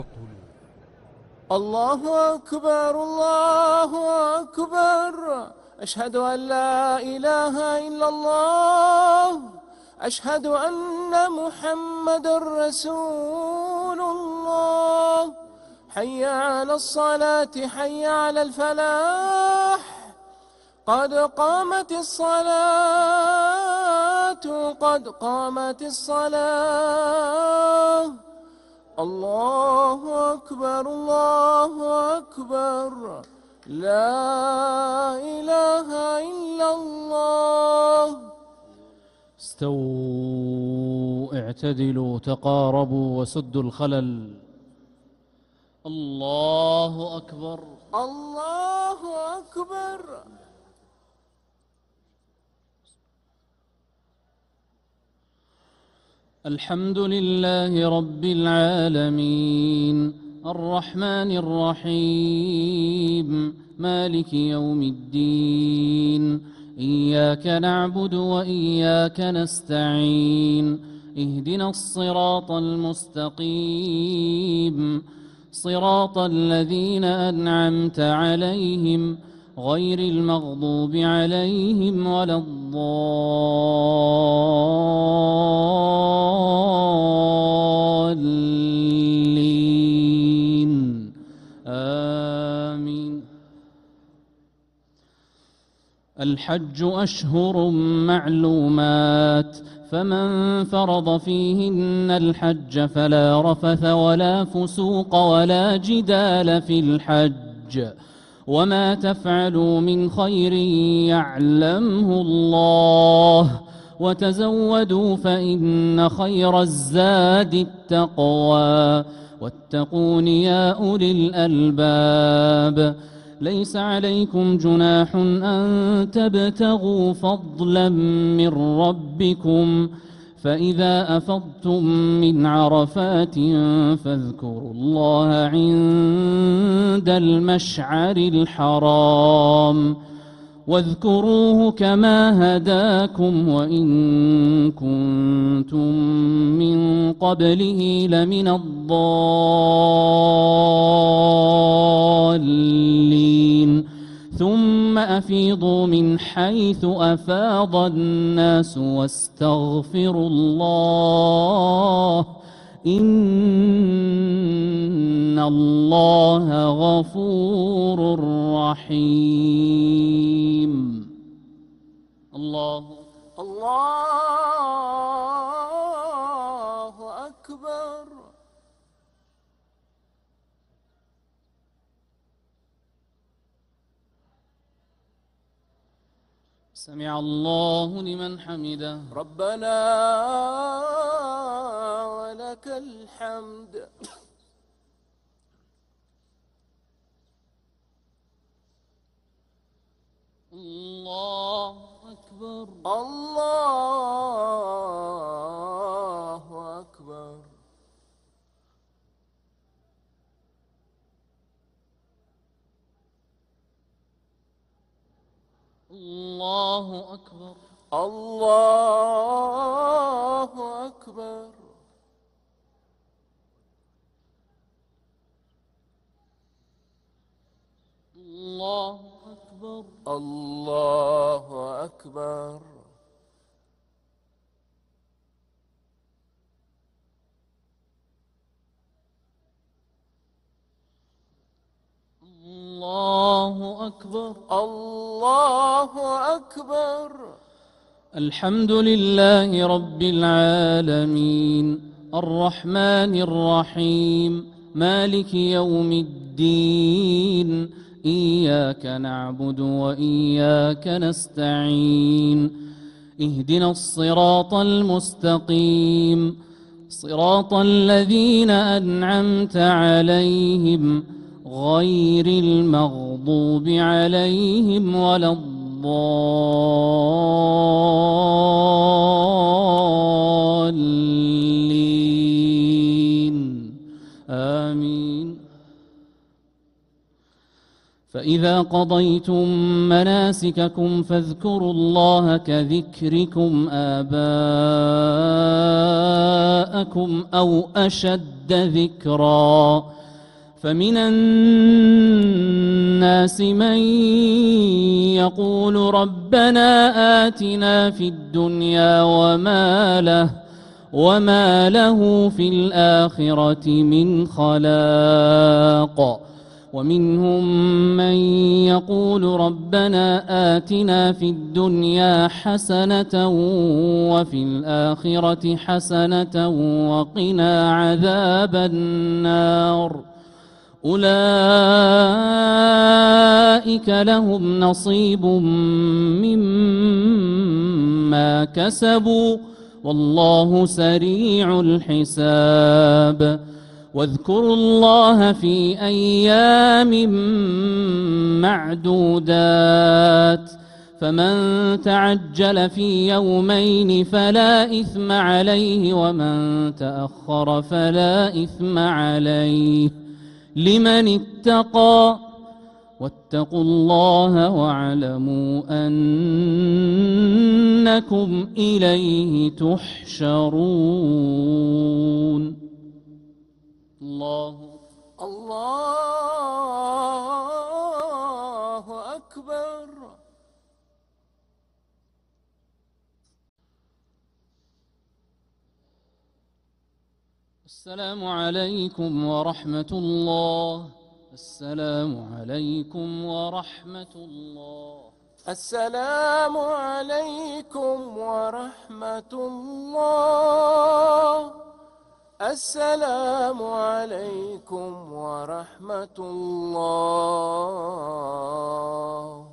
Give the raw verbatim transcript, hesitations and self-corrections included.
الله أكبر الله أكبر، أشهد أن لا إله إلا الله، أشهد أن محمد رسول الله. حي على الصلاة حي على الفلاح، قد قامت الصلاة قد قامت الصلاة. الله أكبر الله أكبر، لا إله إلا الله. استووا اعتدلوا تقاربوا وسدوا الخلل. الله أكبر الله أكبر. الحمد لله رب العالمين، الرحمن الرحيم، مالك يوم الدين. إياك نعبد وإياك نستعين، اهدنا الصراط المستقيم، صراط الذين أنعمت عليهم غير المغضوب عليهم ولا الضالين، آمين. الحج أشهر معلومات، فمن فرض فيهن الحج فلا رفث ولا فسوق ولا جدال في الحج، وما تفعلوا من خير يعلمه الله، وتزودوا فإن خير الزاد التقوى، واتقون يا أولي الألباب. ليس عليكم جناح أن تبتغوا فضلا من ربكم، فإذا أفضتم من عرفات فاذكروا الله عند المشعر الحرام، واذكروه كما هداكم وإن كنتم من قبله لمن الضالين. ثم أفيضوا من حيث أفاض الناس واستغفروا الله، إن الله غفور رحيم. الله الله أكبر. سمع الله لمن حمده. ربنا ولك الحمد. الله أكبر الله أكبر. الله أكبر الله أكبر. الله أكبر الله أكبر. الله أكبر الله أكبر. الحمد لله رب العالمين، الرحمن الرحيم، مالك يوم الدين. إياك نعبد وإياك نستعين، اهدنا الصراط المستقيم، صراط الذين أنعمت عليهم غير المغضوب عليهم ولا الضالين، آمين. فإذا قضيتم مناسككم فاذكروا الله كذكركم آباءكم أو أشد ذكرا فمن الناس من يقول ربنا آتنا في الدنيا وما له وما له في الآخرة من خلاق ومنهم من يقول ربنا آتنا في الدنيا حسنة وفي الآخرة حسنة وقنا عذاب النار أولئك لهم نصيب مما كسبوا والله سريع الحساب واذكروا الله في أيام معدودات فمن تعجل في يومين فلا إثم عليه ومن تأخر فلا إثم عليه لمن اتقى واتقوا الله واعلموا أنكم إليه تحشرون. الله الله أكبر. السلام عليكم ورحمة الله. السلام عليكم ورحمة الله. السلام عليكم ورحمة الله. السلام عليكم ورحمة الله.